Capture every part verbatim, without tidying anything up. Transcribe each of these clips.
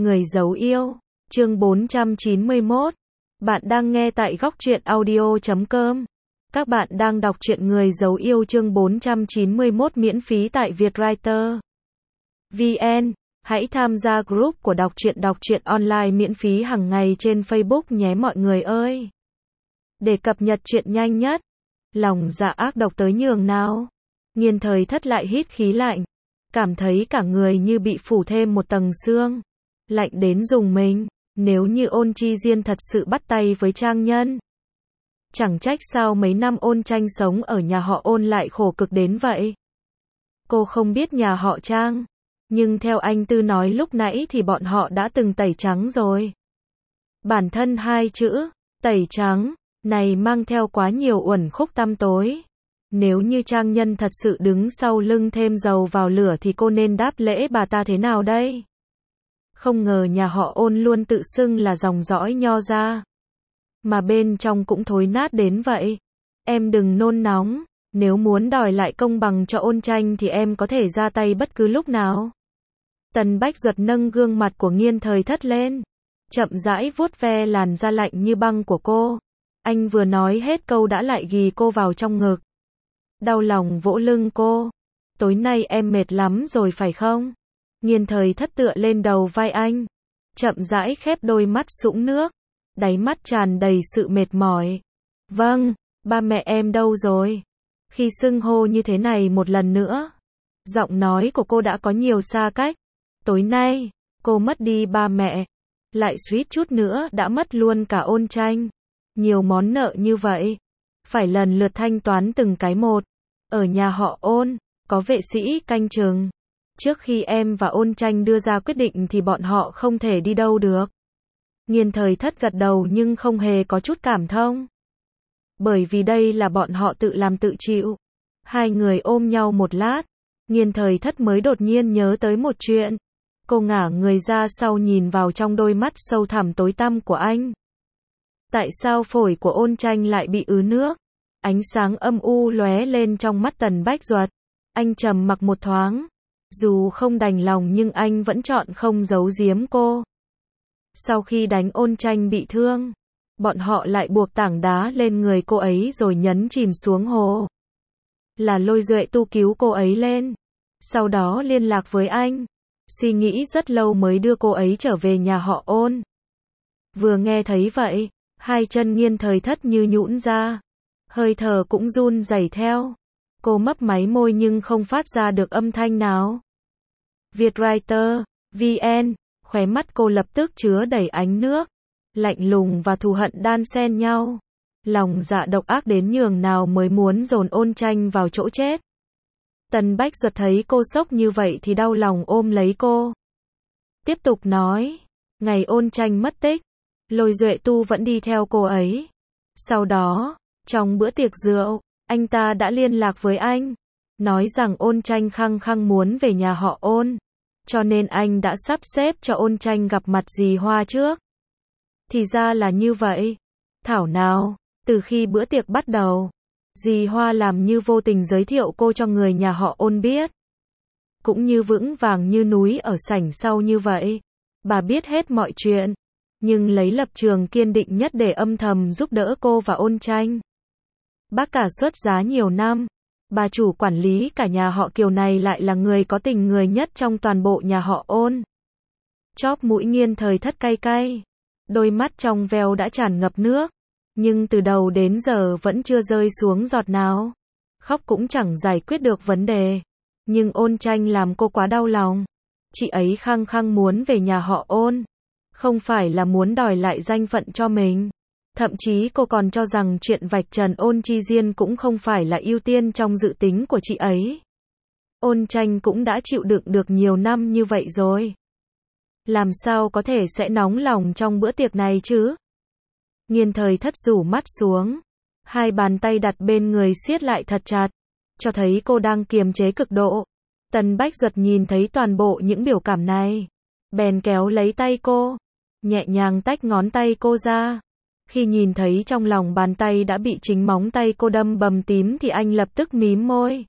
Người giấu yêu, chương bốn trăm chín mươi mốt. Bạn đang nghe tại góc truyện audio chấm com. Các bạn đang đọc truyện Người giấu yêu chương bốn trăm chín mươi mốt miễn phí tại Vietwriter vê en. Hãy tham gia group của đọc truyện đọc truyện online miễn phí hàng ngày trên Facebook nhé mọi người ơi. Để cập nhật truyện nhanh nhất. Lòng dạ ác độc tới nhường nào. Nghiên Thời Thất lại hít khí lạnh, cảm thấy cả người như bị phủ thêm một tầng sương, lạnh đến rùng mình. Nếu như Ôn Chi Diên thật sự bắt tay với Trang Nhân, chẳng trách sao mấy năm Ôn Tranh sống ở nhà họ Ôn lại khổ cực đến vậy. Cô không biết nhà họ Trang, nhưng theo anh Tư nói lúc nãy thì bọn họ đã từng tẩy trắng rồi. Bản thân hai chữ tẩy trắng này mang theo quá nhiều uẩn khúc tăm tối. Nếu như Trang Nhân thật sự đứng sau lưng thêm dầu vào lửa thì cô nên đáp lễ bà ta thế nào đây? Không ngờ nhà họ Ôn luôn tự xưng là dòng dõi Nho gia, mà bên trong cũng thối nát đến vậy. Em đừng nôn nóng, nếu muốn đòi lại công bằng cho Ôn Tranh thì em có thể ra tay bất cứ lúc nào. Tần Bách Duật nâng gương mặt của Nghiên Thời Thất lên, chậm rãi vuốt ve làn da lạnh như băng của cô. Anh vừa nói hết câu đã lại ghì cô vào trong ngực, đau lòng vỗ lưng cô. Tối nay em mệt lắm rồi phải không? Nghiên Thời Thất tựa lên đầu vai anh, chậm rãi khép đôi mắt sũng nước, đáy mắt tràn đầy sự mệt mỏi. Vâng, ba mẹ em đâu rồi? Khi xưng hô như thế này một lần nữa, giọng nói của cô đã có nhiều xa cách. Tối nay, cô mất đi ba mẹ, lại suýt chút nữa đã mất luôn cả Ôn Tranh. Nhiều món nợ như vậy, phải lần lượt thanh toán từng cái một. Ở nhà họ Ôn, có vệ sĩ canh chừng. Trước khi em và Ôn Tranh đưa ra quyết định thì bọn họ không thể đi đâu được. Nghiên Thời Thất gật đầu nhưng không hề có chút cảm thông. Bởi vì đây là bọn họ tự làm tự chịu. Hai người ôm nhau một lát, Nghiên Thời Thất mới đột nhiên nhớ tới một chuyện. Cô ngả người ra sau nhìn vào trong đôi mắt sâu thẳm tối tăm của anh. Tại sao phổi của Ôn Tranh lại bị ứ nước? Ánh sáng âm u lóe lên trong mắt Tần Bách Duật. Anh trầm mặc một thoáng. Dù không đành lòng nhưng anh vẫn chọn không giấu giếm cô. Sau khi đánh Ôn Tranh bị thương, bọn họ lại buộc tảng đá lên người cô ấy rồi nhấn chìm xuống hồ. Là Lôi Duệ Tu cứu cô ấy lên, sau đó liên lạc với anh. Suy nghĩ rất lâu mới đưa cô ấy trở về nhà họ Ôn. Vừa nghe thấy vậy, hai chân Nghiên Thời Thất như nhũn ra, hơi thở cũng run rẩy theo. Cô mấp máy môi nhưng không phát ra được âm thanh nào. Vietwriter vê en, khóe mắt cô lập tức chứa đầy ánh nước, lạnh lùng và thù hận đan xen nhau. Lòng dạ độc ác đến nhường nào mới muốn dồn Ôn Tranh vào chỗ chết. Tần Bách Duật thấy cô sốc như vậy thì đau lòng ôm lấy cô. Tiếp tục nói, ngày Ôn Tranh mất tích, Lôi Duệ Tu vẫn đi theo cô ấy. Sau đó, trong bữa tiệc rượu, anh ta đã liên lạc với anh, nói rằng Ôn Tranh khăng khăng muốn về nhà họ Ôn, cho nên anh đã sắp xếp cho Ôn Tranh gặp mặt dì Hoa trước. Thì ra là như vậy. Thảo nào, từ khi bữa tiệc bắt đầu, dì Hoa làm như vô tình giới thiệu cô cho người nhà họ Ôn biết. Cũng như vững vàng như núi ở sảnh sau như vậy. Bà biết hết mọi chuyện, nhưng lấy lập trường kiên định nhất để âm thầm giúp đỡ cô và Ôn Tranh. Bác cả xuất giá nhiều năm, bà chủ quản lý cả nhà họ Kiều này lại là người có tình người nhất trong toàn bộ nhà họ Ôn. Chóp mũi Nghiên Thời Thất cay cay, đôi mắt trong veo đã tràn ngập nước, nhưng từ đầu đến giờ vẫn chưa rơi xuống giọt nào. Khóc cũng chẳng giải quyết được vấn đề, nhưng Ôn Tranh làm cô quá đau lòng. Chị ấy khăng khăng muốn về nhà họ Ôn, không phải là muốn đòi lại danh phận cho mình. Thậm chí cô còn cho rằng chuyện vạch trần Ôn Chi Diên cũng không phải là ưu tiên trong dự tính của chị ấy. Ôn Tranh cũng đã chịu đựng được nhiều năm như vậy rồi, làm sao có thể sẽ nóng lòng trong bữa tiệc này chứ? Nghiên Thời Thất rủ mắt xuống, hai bàn tay đặt bên người siết lại thật chặt, cho thấy cô đang kiềm chế cực độ. Tần Bách Duật nhìn thấy toàn bộ những biểu cảm này, bèn kéo lấy tay cô, nhẹ nhàng tách ngón tay cô ra. Khi nhìn thấy trong lòng bàn tay đã bị chính móng tay cô đâm bầm tím thì anh lập tức mím môi,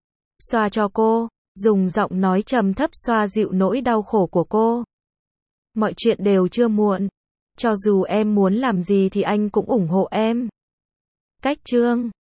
xoa cho cô, dùng giọng nói trầm thấp xoa dịu nỗi đau khổ của cô. Mọi chuyện đều chưa muộn. Cho dù em muốn làm gì thì anh cũng ủng hộ em. Cách chương